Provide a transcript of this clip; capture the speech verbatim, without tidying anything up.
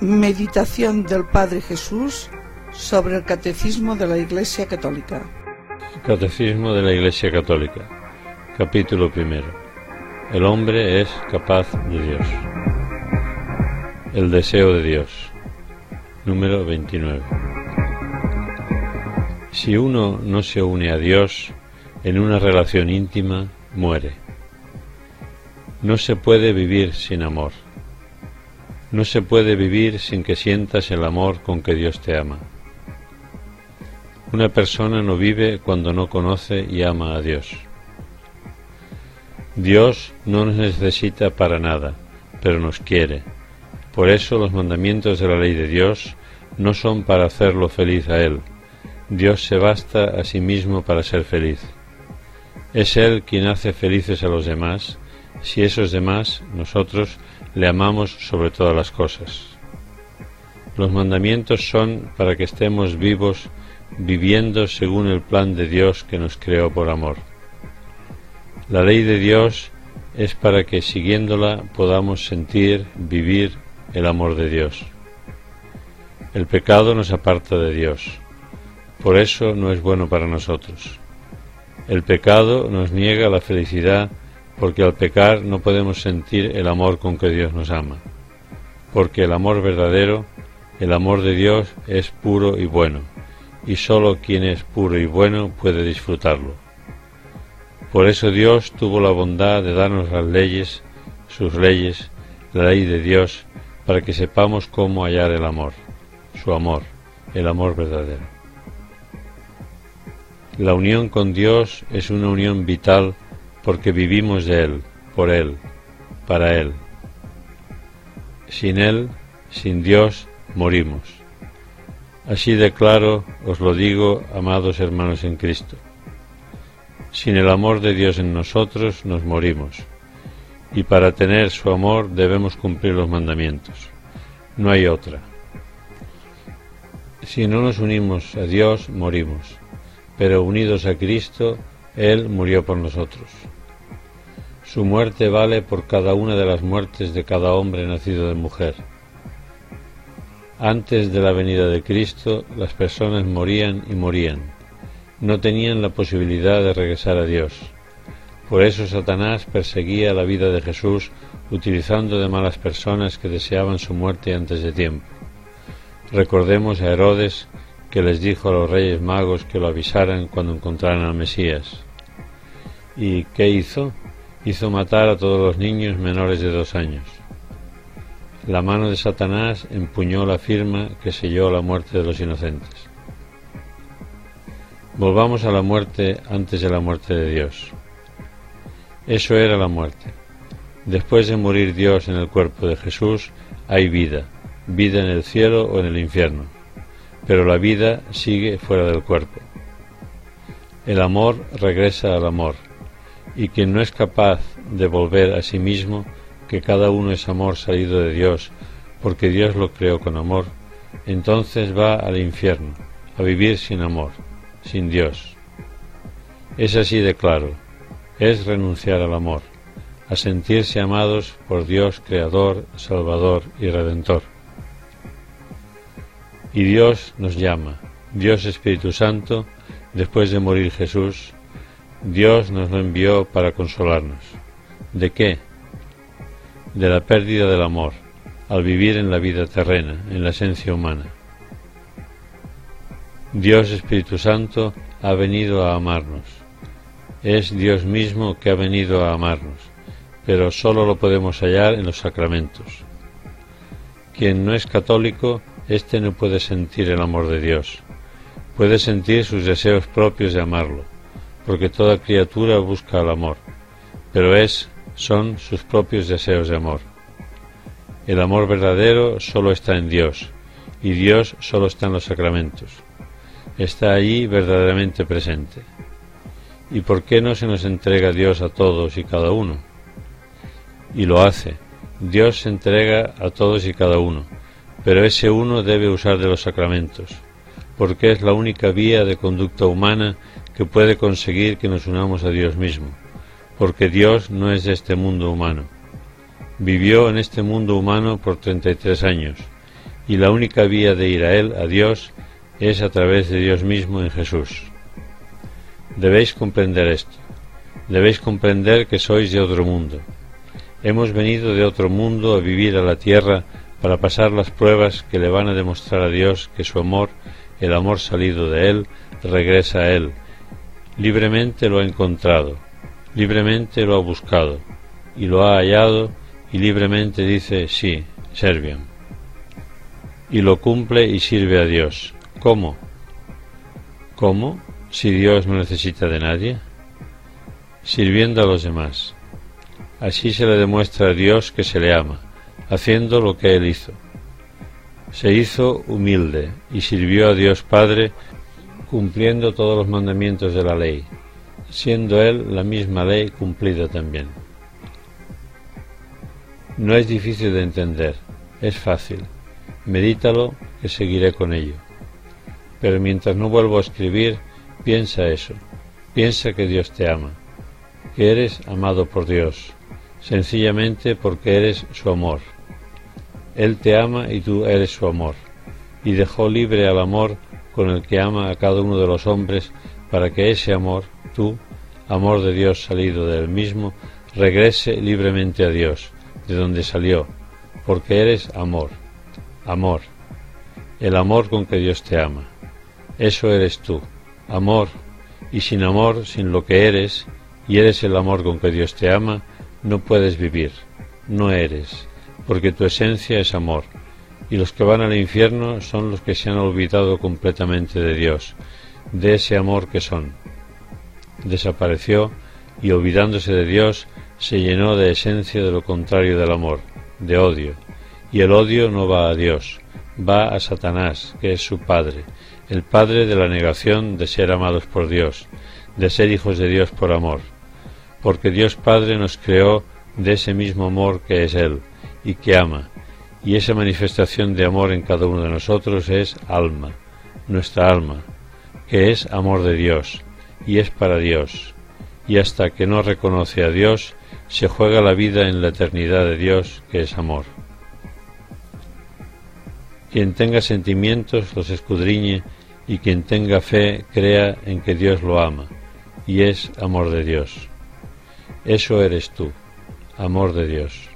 Meditación del Padre Jesús sobre el Catecismo de la Iglesia Católica. Catecismo de la Iglesia Católica, capítulo primero. El hombre es capaz de Dios. El deseo de Dios, número veintinueve. Si uno no se une a Dios en una relación íntima, muere. No se puede vivir sin amor. No se puede vivir sin que sientas el amor con que Dios te ama. Una persona no vive cuando no conoce y ama a Dios. Dios no nos necesita para nada, pero nos quiere. Por eso los mandamientos de la ley de Dios no son para hacerlo feliz a Él. Dios se basta a sí mismo para ser feliz. Es Él quien hace felices a los demás, si esos demás, nosotros, le amamos sobre todas las cosas. Los mandamientos son para que estemos vivos, viviendo según el plan de Dios que nos creó por amor. La ley de Dios es para que, siguiéndola, podamos sentir, vivir el amor de Dios. El pecado nos aparta de Dios. Por eso no es bueno para nosotros. El pecado nos niega la felicidad, porque al pecar no podemos sentir el amor con que Dios nos ama. Porque el amor verdadero, el amor de Dios, es puro y bueno, y sólo quien es puro y bueno puede disfrutarlo. Por eso Dios tuvo la bondad de darnos las leyes, sus leyes, la ley de Dios, para que sepamos cómo hallar el amor, su amor, el amor verdadero. La unión con Dios es una unión vital porque vivimos de Él, por Él, para Él. Sin Él, sin Dios, morimos. Así de claro os lo digo, amados hermanos en Cristo. Sin el amor de Dios en nosotros, nos morimos. Y para tener su amor debemos cumplir los mandamientos. No hay otra. Si no nos unimos a Dios, morimos. Pero unidos a Cristo, Él murió por nosotros. Su muerte vale por cada una de las muertes de cada hombre nacido de mujer. Antes de la venida de Cristo, las personas morían y morían. No tenían la posibilidad de regresar a Dios. Por eso Satanás perseguía la vida de Jesús utilizando de malas personas que deseaban su muerte antes de tiempo. Recordemos a Herodes, que les dijo a los reyes magos que lo avisaran cuando encontraran al Mesías. ¿Y qué hizo? Hizo matar a todos los niños menores de dos años. La mano de Satanás empuñó la firma que selló la muerte de los inocentes. Volvamos a la muerte antes de la muerte de Dios. Eso era la muerte. Después de morir Dios en el cuerpo de Jesús, hay vida, vida en el cielo o en el infierno. Pero la vida sigue fuera del cuerpo. El amor regresa al amor, y quien no es capaz de volver a sí mismo, que cada uno es amor salido de Dios, porque Dios lo creó con amor, entonces va al infierno, a vivir sin amor, sin Dios. Es así de claro, es renunciar al amor, a sentirse amados por Dios Creador, Salvador y Redentor. Y Dios nos llama, Dios Espíritu Santo, después de morir Jesús, Dios nos lo envió para consolarnos. ¿De qué? De la pérdida del amor, al vivir en la vida terrena, en la esencia humana. Dios Espíritu Santo ha venido a amarnos. Es Dios mismo que ha venido a amarnos, pero solo lo podemos hallar en los sacramentos. Quien no es católico, éste no puede sentir el amor de Dios. Puede sentir sus deseos propios de amarlo, porque toda criatura busca el amor, pero es, son sus propios deseos de amor. El amor verdadero solo está en Dios, y Dios solo está en los sacramentos. Está allí verdaderamente presente. ¿Y por qué no se nos entrega Dios a todos y cada uno? Y lo hace. Dios se entrega a todos y cada uno, pero ese uno debe usar de los sacramentos, porque es la única vía de conducta humana que puede conseguir que nos unamos a Dios mismo, porque Dios no es de este mundo humano. Vivió en este mundo humano por treinta y tres años, y la única vía de ir a Él, a Dios, es a través de Dios mismo en Jesús. Debéis comprender esto. Debéis comprender que sois de otro mundo. Hemos venido de otro mundo a vivir a la tierra para pasar las pruebas que le van a demostrar a Dios que su amor, el amor salido de Él, regresa a Él. Libremente lo ha encontrado, libremente lo ha buscado, y lo ha hallado, y libremente dice, sí, serviam. Y lo cumple y sirve a Dios. ¿Cómo? ¿Cómo? Si Dios no necesita de nadie. Sirviendo a los demás. Así se le demuestra a Dios que se le ama, haciendo lo que Él hizo. Se hizo humilde y sirvió a Dios Padre, cumpliendo todos los mandamientos de la ley, siendo Él la misma ley cumplida también. No es difícil de entender, es fácil. Medítalo, que seguiré con ello. Pero mientras no vuelvo a escribir, piensa eso. Piensa que Dios te ama, que eres amado por Dios, sencillamente porque eres su amor. Él te ama y tú eres su amor, y dejó libre al amor con el que ama a cada uno de los hombres, para que ese amor, tú, amor de Dios salido de Él mismo, regrese libremente a Dios, de donde salió, porque eres amor, amor, el amor con que Dios te ama. Eso eres tú, amor, y sin amor, sin lo que eres, y eres el amor con que Dios te ama, no puedes vivir, no eres, porque tu esencia es amor, y los que van al infierno son los que se han olvidado completamente de Dios, de ese amor que son. Desapareció, y olvidándose de Dios, se llenó de esencia de lo contrario del amor, de odio, y el odio no va a Dios, va a Satanás, que es su padre, el padre de la negación de ser amados por Dios, de ser hijos de Dios por amor, porque Dios Padre nos creó de ese mismo amor que es Él, y que ama, y esa manifestación de amor en cada uno de nosotros es alma, nuestra alma, que es amor de Dios, y es para Dios, y hasta que no reconoce a Dios, se juega la vida en la eternidad de Dios, que es amor. Quien tenga sentimientos los escudriñe, y quien tenga fe crea en que Dios lo ama, y es amor de Dios. Eso eres tú, amor de Dios.